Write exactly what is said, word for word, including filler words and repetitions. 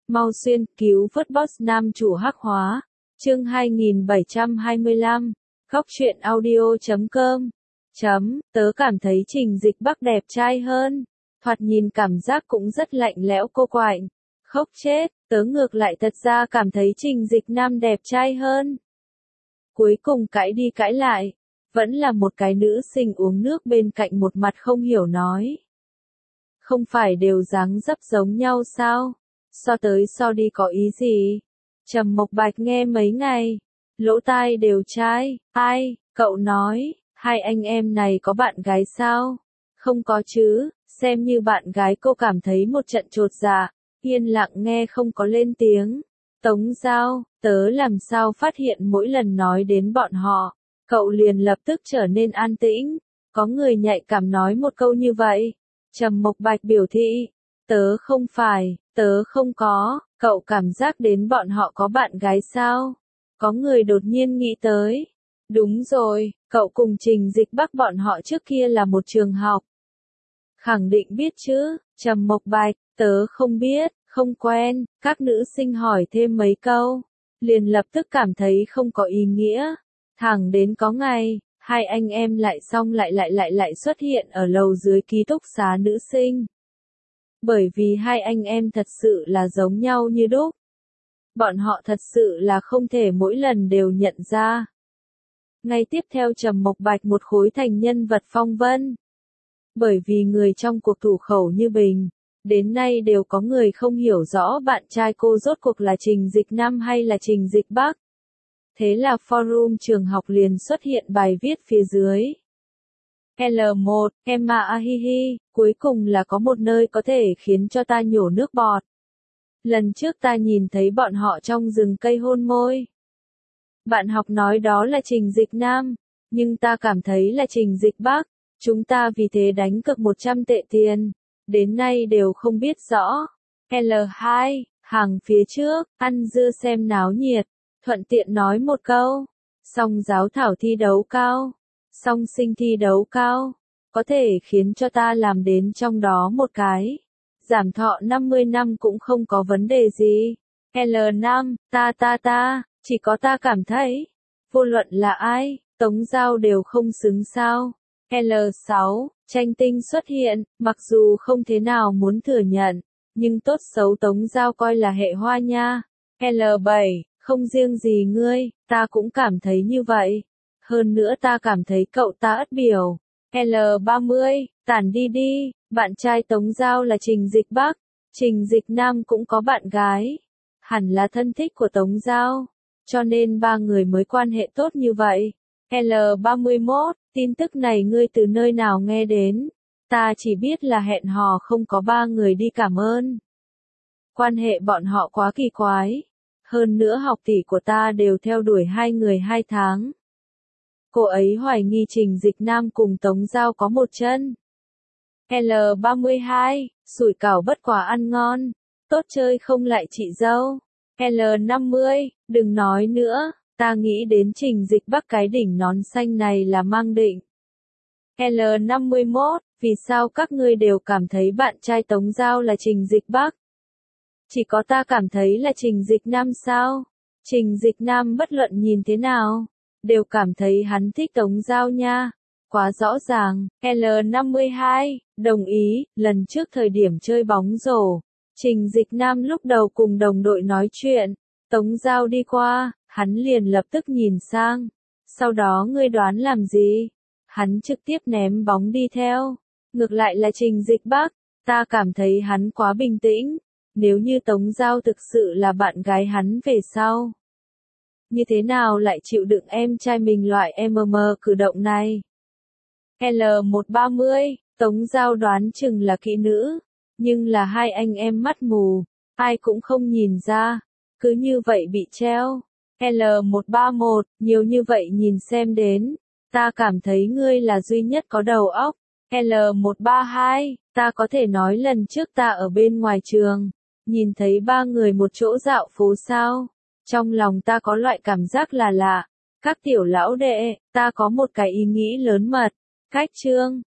Mau xuyên, cứu vớt boss nam chủ hắc hóa. Chương hai nghìn bảy trăm hai mươi lăm. Góc truyện audio chấm com. Chấm, tớ cảm thấy Trình Dịch Bắc đẹp trai hơn. Thoạt nhìn cảm giác cũng rất lạnh lẽo cô quạnh. Khóc chết, tớ ngược lại thật ra cảm thấy Trình Dịch Nam đẹp trai hơn. Cuối cùng cãi đi cãi lại. Vẫn là một cái nữ sinh uống nước bên cạnh một mặt không hiểu nói. Không phải đều dáng dấp giống nhau sao? So tới so đi có ý gì? Trầm Mộc Bạch nghe mấy ngày, lỗ tai đều chai. Ai, cậu nói, hai anh em này có bạn gái sao? Không có chứ, xem như bạn gái cô cảm thấy một trận chột dạ, yên lặng nghe không có lên tiếng. Tống Giao, tớ làm sao phát hiện mỗi lần nói đến bọn họ, cậu liền lập tức trở nên an tĩnh. Có người nhạy cảm nói một câu như vậy. Trầm Mộc Bạch biểu thị, tớ không phải, tớ không có, cậu cảm giác đến bọn họ có bạn gái sao? Có người đột nhiên nghĩ tới. Đúng rồi, cậu cùng Trình Dịch Bắc bọn họ trước kia là một trường học. Khẳng định biết chứ, Trầm Mộc Bạch, tớ không biết, không quen, các nữ sinh hỏi thêm mấy câu, liền lập tức cảm thấy không có ý nghĩa. Thẳng đến có ngày, hai anh em lại xong lại lại lại lại xuất hiện ở lầu dưới ký túc xá nữ sinh. Bởi vì hai anh em thật sự là giống nhau như đúc. Bọn họ thật sự là không thể mỗi lần đều nhận ra. Ngay tiếp theo Trầm Mộc Bạch một khối thành nhân vật phong vân. Bởi vì người trong cuộc thủ khẩu như bình, đến nay đều có người không hiểu rõ bạn trai cô rốt cuộc là Trình Dịch Nam hay là Trình Dịch Bắc. Thế là forum trường học liền xuất hiện bài viết phía dưới. L một, Emma Ahihi, cuối cùng là có một nơi có thể khiến cho ta nhổ nước bọt. Lần trước ta nhìn thấy bọn họ trong rừng cây hôn môi. Bạn học nói đó là Trình Dịch Nam, nhưng ta cảm thấy là Trình Dịch Bắc. Chúng ta vì thế đánh cược một trăm tệ tiền, đến nay đều không biết rõ. L hai, hàng phía trước, ăn dưa xem náo nhiệt, thuận tiện nói một câu. Song giáo thảo thi đấu cao, song sinh thi đấu cao, có thể khiến cho ta làm đến trong đó một cái. Giảm thọ năm mươi năm cũng không có vấn đề gì. L năm, ta ta ta, chỉ có ta cảm thấy, vô luận là ai, Tống Giao đều không xứng sao. L sáu, tranh tinh xuất hiện, mặc dù không thế nào muốn thừa nhận, nhưng tốt xấu Tống Giao coi là hệ hoa nha. L bảy, không riêng gì ngươi, ta cũng cảm thấy như vậy. Hơn nữa ta cảm thấy cậu ta ất biểu. L ba mươi, tản đi đi, bạn trai Tống Giao là Trình Dịch Bắc, Trình Dịch Nam cũng có bạn gái. Hẳn là thân thích của Tống Giao, cho nên ba người mới quan hệ tốt như vậy. L ba mươi mốt, tin tức này ngươi từ nơi nào nghe đến? Ta chỉ biết là hẹn hò không có ba người đi cảm ơn. Quan hệ bọn họ quá kỳ quái. Hơn nữa học tỷ của ta đều theo đuổi hai người hai tháng. Cô ấy hoài nghi Trình Dịch Nam cùng Tống Giao có một chân. L ba mươi hai, sủi cảo bất quả ăn ngon, tốt chơi không lại chị dâu. L năm mươi, đừng nói nữa, ta nghĩ đến Trình Dịch Bắc cái đỉnh nón xanh này là mang định. L năm mươi mốt, vì sao các ngươi đều cảm thấy bạn trai Tống Giao là Trình Dịch Bắc? Chỉ có ta cảm thấy là Trình Dịch Nam sao? Trình Dịch Nam bất luận nhìn thế nào, đều cảm thấy hắn thích Tống Giao nha. Quá rõ ràng. L năm mươi hai, đồng ý, lần trước thời điểm chơi bóng rổ, Trình Dịch Nam lúc đầu cùng đồng đội nói chuyện, Tống Giao đi qua, hắn liền lập tức nhìn sang. Sau đó ngươi đoán làm gì? Hắn trực tiếp ném bóng đi theo. Ngược lại là Trình Dịch Bắc, ta cảm thấy hắn quá bình tĩnh. Nếu như Tống Giao thực sự là bạn gái hắn về sau, như thế nào lại chịu đựng em trai mình loại em em cử động này? L một ba mươi, Tống Giao đoán chừng là kỹ nữ, nhưng là hai anh em mắt mù, ai cũng không nhìn ra, cứ như vậy bị treo. L một ba mốt, nhiều như vậy nhìn xem đến, ta cảm thấy ngươi là duy nhất có đầu óc. L một ba hai, ta có thể nói lần trước ta ở bên ngoài trường, nhìn thấy ba người một chỗ dạo phố sao, trong lòng ta có loại cảm giác là lạ. Các tiểu lão đệ, ta có một cái ý nghĩ lớn mật. Cách chương,